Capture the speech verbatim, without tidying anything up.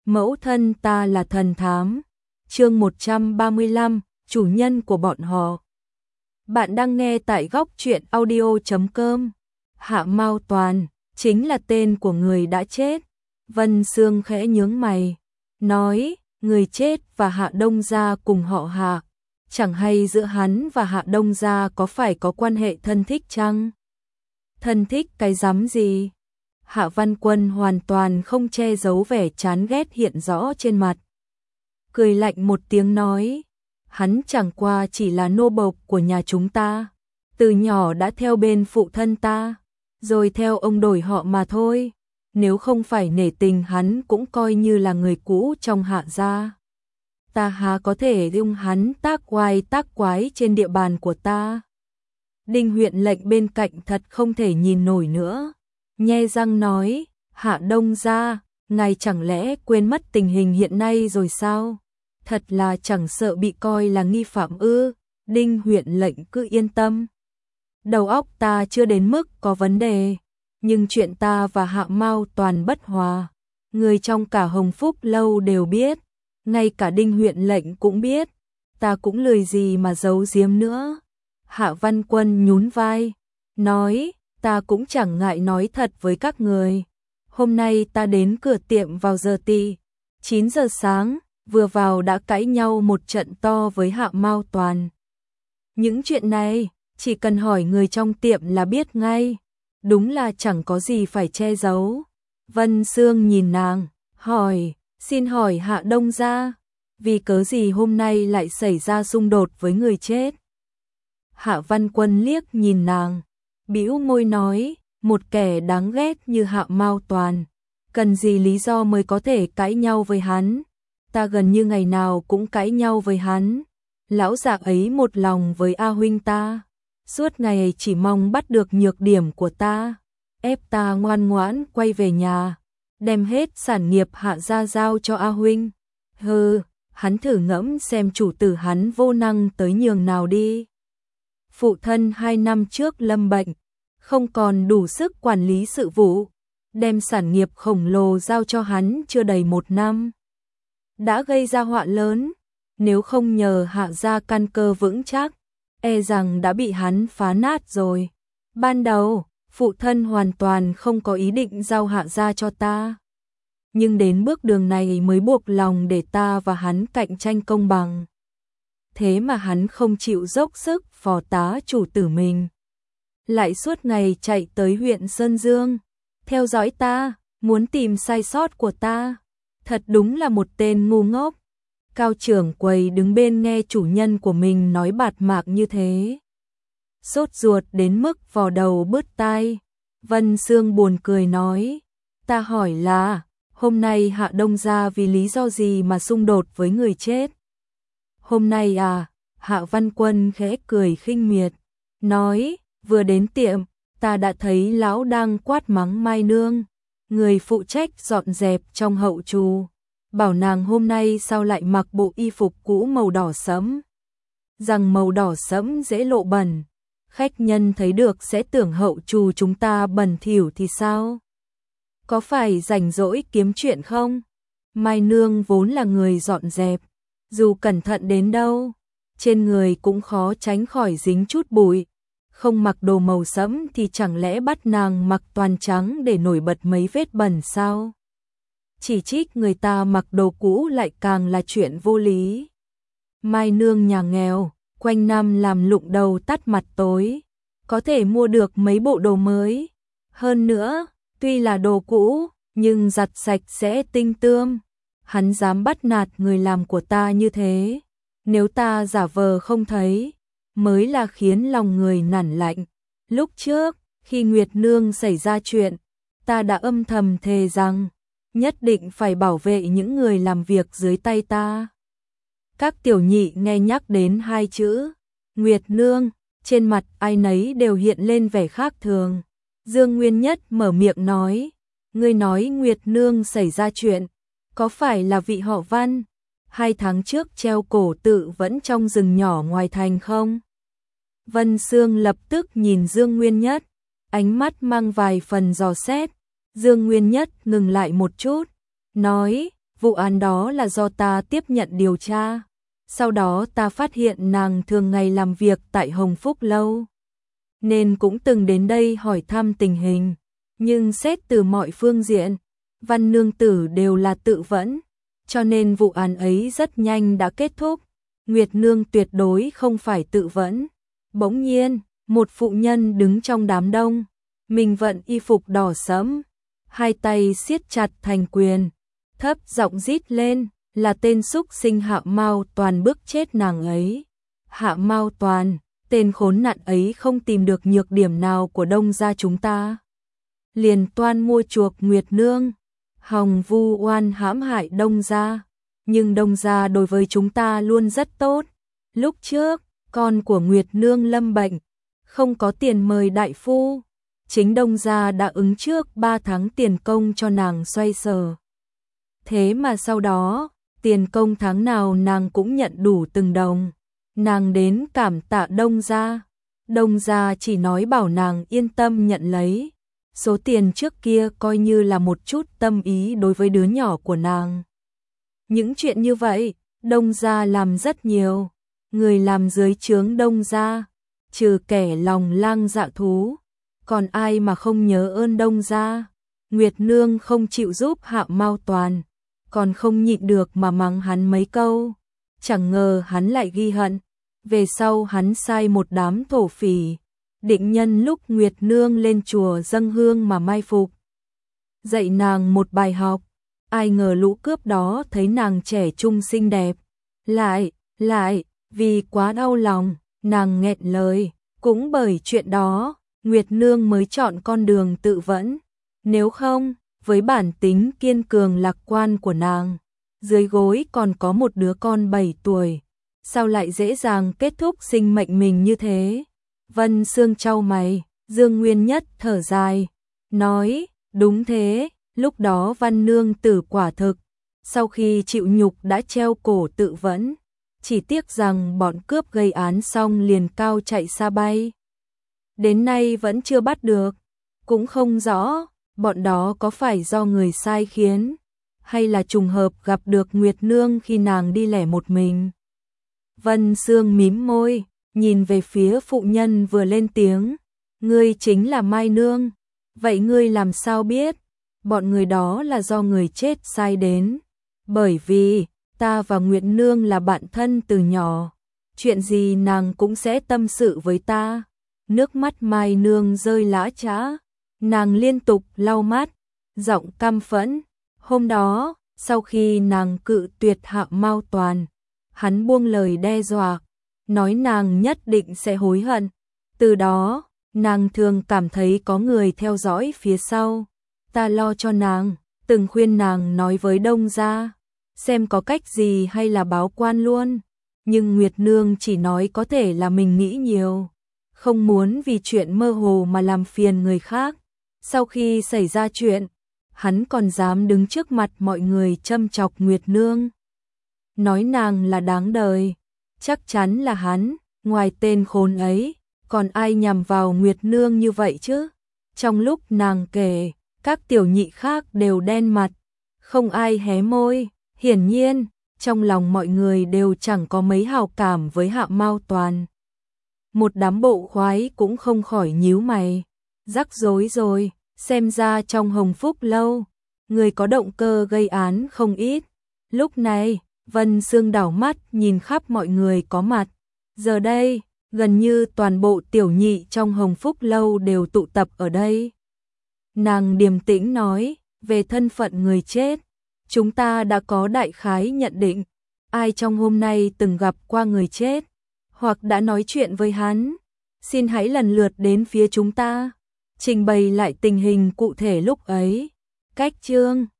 Mẫu thân ta là thần thám. Chương một trăm ba mươi lăm, chủ nhân của bọn họ. Bạn đang nghe tại góc truyện audio chấm com. Hạ Mao Toàn chính là tên của người đã chết. Vân Sương khẽ nhướng mày, nói, người chết và Hạ Đông gia cùng họ Hạ, chẳng hay giữa hắn và Hạ Đông gia có phải có quan hệ thân thích chăng? Thân thích cái rắm gì? Hạ Văn Quân hoàn toàn không che giấu vẻ chán ghét hiện rõ trên mặt. Cười lạnh một tiếng nói, hắn chẳng qua chỉ là nô bộc của nhà chúng ta, từ nhỏ đã theo bên phụ thân ta, rồi theo ông đổi họ mà thôi, nếu không phải nể tình hắn cũng coi như là người cũ trong Hạ gia. Ta há có thể dung hắn tác oai tác quái trên địa bàn của ta. Đinh huyện lệnh bên cạnh thật không thể nhìn nổi nữa, nhe răng nói, Hạ Đông gia, ngài chẳng lẽ quên mất tình hình hiện nay rồi sao? Thật là chẳng sợ bị coi là nghi phạm ư? Đinh huyện lệnh cứ yên tâm. Đầu óc ta chưa đến mức có vấn đề, nhưng chuyện ta và Hạ Mao Toàn bất hòa, người trong cả Hồng Phúc lâu đều biết, ngay cả Đinh huyện lệnh cũng biết, ta cũng lười gì mà giấu giếm nữa. Hạ Văn Quân nhún vai, nói, ta cũng chẳng ngại nói thật với các người. Hôm nay ta đến cửa tiệm vào giờ tị, chín giờ sáng, vừa vào đã cãi nhau một trận to với Hạ Mao Toàn. Những chuyện này, chỉ cần hỏi người trong tiệm là biết ngay, đúng là chẳng có gì phải che giấu. Vân Sương nhìn nàng, hỏi, xin hỏi Hạ Đông gia, vì cớ gì hôm nay lại xảy ra xung đột với người chết? Hạ Văn Quân liếc nhìn nàng, bĩu môi nói, một kẻ đáng ghét như Hạ Mao Toàn, cần gì lý do mới có thể cãi nhau với hắn? Ta gần như ngày nào cũng cãi nhau với hắn. Lão già ấy một lòng với A huynh ta, suốt ngày chỉ mong bắt được nhược điểm của ta, ép ta ngoan ngoãn quay về nhà, đem hết sản nghiệp Hạ gia giao cho A huynh. Hừ, hắn thử ngẫm xem chủ tử hắn vô năng tới nhường nào đi. Phụ thân hai năm trước lâm bệnh, không còn đủ sức quản lý sự vụ, đem sản nghiệp khổng lồ giao cho hắn chưa đầy một năm, đã gây ra họa lớn. Nếu không nhờ Hạ gia căn cơ vững chắc, e rằng đã bị hắn phá nát rồi. Ban đầu, phụ thân hoàn toàn không có ý định giao Hạ gia cho ta, nhưng đến bước đường này mới buộc lòng để ta và hắn cạnh tranh công bằng. Thế mà hắn không chịu dốc sức phò tá chủ tử mình, lại suốt ngày chạy tới huyện Sơn Dương, theo dõi ta, muốn tìm sai sót của ta. Thật đúng là một tên ngu ngốc. Cao trưởng quầy đứng bên nghe chủ nhân của mình nói bạt mạc như thế, sốt ruột đến mức vò đầu bứt tai. Vân Sương buồn cười nói, ta hỏi là, hôm nay Hạ Đông gia vì lý do gì mà xung đột với người chết? Hôm nay à? Hạ Văn Quân khẽ cười khinh miệt, nói, vừa đến tiệm, ta đã thấy lão đang quát mắng Mai Nương, người phụ trách dọn dẹp trong hậu trù, bảo nàng hôm nay sao lại mặc bộ y phục cũ màu đỏ sẫm, rằng màu đỏ sẫm dễ lộ bẩn, khách nhân thấy được sẽ tưởng hậu trù chúng ta bẩn thỉu thì sao? Có phải rảnh rỗi kiếm chuyện không? Mai Nương vốn là người dọn dẹp, dù cẩn thận đến đâu, trên người cũng khó tránh khỏi dính chút bụi, không mặc đồ màu sẫm thì chẳng lẽ bắt nàng mặc toàn trắng để nổi bật mấy vết bẩn sao? Chỉ trích người ta mặc đồ cũ lại càng là chuyện vô lý. Mai Nương nhà nghèo, quanh năm làm lụng đầu tắt mặt tối, có thể mua được mấy bộ đồ mới. Hơn nữa, tuy là đồ cũ, nhưng giặt sạch sẽ tinh tươm. Hắn dám bắt nạt người làm của ta như thế, nếu ta giả vờ không thấy, mới là khiến lòng người nản lạnh. Lúc trước, khi Nguyệt Nương xảy ra chuyện, ta đã âm thầm thề rằng, nhất định phải bảo vệ những người làm việc dưới tay ta. Các tiểu nhị nghe nhắc đến hai chữ Nguyệt Nương, trên mặt ai nấy đều hiện lên vẻ khác thường. Dương Nguyên Nhất mở miệng nói, ngươi nói Nguyệt Nương xảy ra chuyện, có phải là vị họ Văn, hai tháng trước treo cổ tự vẫn trong rừng nhỏ ngoài thành không? Vân Sương lập tức nhìn Dương Nguyên Nhất, ánh mắt mang vài phần dò xét. Dương Nguyên Nhất ngừng lại một chút, nói, vụ án đó là do ta tiếp nhận điều tra. Sau đó ta phát hiện nàng thường ngày làm việc tại Hồng Phúc Lâu, nên cũng từng đến đây hỏi thăm tình hình. Nhưng xét từ mọi phương diện, Văn nương tử đều là tự vẫn, cho nên vụ án ấy rất nhanh đã kết thúc. Nguyệt nương tuyệt đối không phải tự vẫn. Bỗng nhiên, một phụ nhân đứng trong đám đông, mình vận y phục đỏ sẫm, hai tay siết chặt thành quyền, thấp giọng rít lên, là tên xúc sinh Hạ Mao Toàn bức chết nàng ấy. Hạ Mao Toàn, tên khốn nạn ấy không tìm được nhược điểm nào của Đông gia chúng ta, liền toan mua chuộc Nguyệt nương, hòng vu oan hãm hại Đông gia. Nhưng Đông gia đối với chúng ta luôn rất tốt. Lúc trước, con của Nguyệt nương lâm bệnh, không có tiền mời đại phu, chính Đông gia đã ứng trước ba tháng tiền công cho nàng xoay sở. Thế mà sau đó, tiền công tháng nào nàng cũng nhận đủ từng đồng. Nàng đến cảm tạ Đông gia, Đông gia chỉ nói bảo nàng yên tâm nhận lấy. Số tiền trước kia coi như là một chút tâm ý đối với đứa nhỏ của nàng. Những chuyện như vậy, Đông gia làm rất nhiều. Người làm dưới trướng Đông gia, trừ kẻ lòng lang dạ thú, còn ai mà không nhớ ơn Đông gia. Nguyệt nương không chịu giúp Hạ Mao Toàn, còn không nhịn được mà mắng hắn mấy câu. Chẳng ngờ hắn lại ghi hận. Về sau hắn sai một đám thổ phỉ, định nhân lúc Nguyệt nương lên chùa dâng hương mà mai phục, dạy nàng một bài học. Ai ngờ lũ cướp đó thấy nàng trẻ trung xinh đẹp, lại, lại, vì quá đau lòng, nàng nghẹn lời. Cũng bởi chuyện đó, Nguyệt nương mới chọn con đường tự vẫn. Nếu không, với bản tính kiên cường lạc quan của nàng, dưới gối còn có một đứa con bảy tuổi, sao lại dễ dàng kết thúc sinh mệnh mình như thế? Vân Sương chau mày, Dương Nguyên Nhất thở dài, nói, đúng thế, lúc đó Văn nương tử quả thực, sau khi chịu nhục đã treo cổ tự vẫn, chỉ tiếc rằng bọn cướp gây án xong liền cao chạy xa bay. Đến nay vẫn chưa bắt được, cũng không rõ, bọn đó có phải do người sai khiến, hay là trùng hợp gặp được Nguyệt nương khi nàng đi lẻ một mình. Vân Sương mím môi, nhìn về phía phụ nhân vừa lên tiếng, ngươi chính là Mai nương, vậy ngươi làm sao biết? Bọn người đó là do người chết sai đến, bởi vì ta và Nguyệt nương là bạn thân từ nhỏ, chuyện gì nàng cũng sẽ tâm sự với ta. Nước mắt Mai nương rơi lã chã, nàng liên tục lau mắt, giọng căm phẫn. Hôm đó, sau khi nàng cự tuyệt Hạ Mao Toàn, hắn buông lời đe dọa, nói nàng nhất định sẽ hối hận. Từ đó, nàng thường cảm thấy có người theo dõi phía sau. Ta lo cho nàng, từng khuyên nàng nói với Đông gia, xem có cách gì hay là báo quan luôn. Nhưng Nguyệt nương chỉ nói có thể là mình nghĩ nhiều, không muốn vì chuyện mơ hồ mà làm phiền người khác. Sau khi xảy ra chuyện, hắn còn dám đứng trước mặt mọi người châm chọc Nguyệt nương, nói nàng là đáng đời. Chắc chắn là hắn, ngoài tên khốn ấy, còn ai nhằm vào Nguyệt nương như vậy chứ? Trong lúc nàng kể, các tiểu nhị khác đều đen mặt, không ai hé môi. Hiển nhiên, trong lòng mọi người đều chẳng có mấy hảo cảm với Hạ Mao Toàn. Một đám bộ khoái cũng không khỏi nhíu mày, rắc rối rồi, xem ra trong Hồng Phúc Lâu, người có động cơ gây án không ít. Lúc này, Vân Sương đảo mắt nhìn khắp mọi người có mặt. Giờ đây, gần như toàn bộ tiểu nhị trong Hồng Phúc Lâu đều tụ tập ở đây. Nàng điềm tĩnh nói, về thân phận người chết, chúng ta đã có đại khái nhận định. Ai trong hôm nay từng gặp qua người chết, hoặc đã nói chuyện với hắn, xin hãy lần lượt đến phía chúng ta, trình bày lại tình hình cụ thể lúc ấy. Cách chương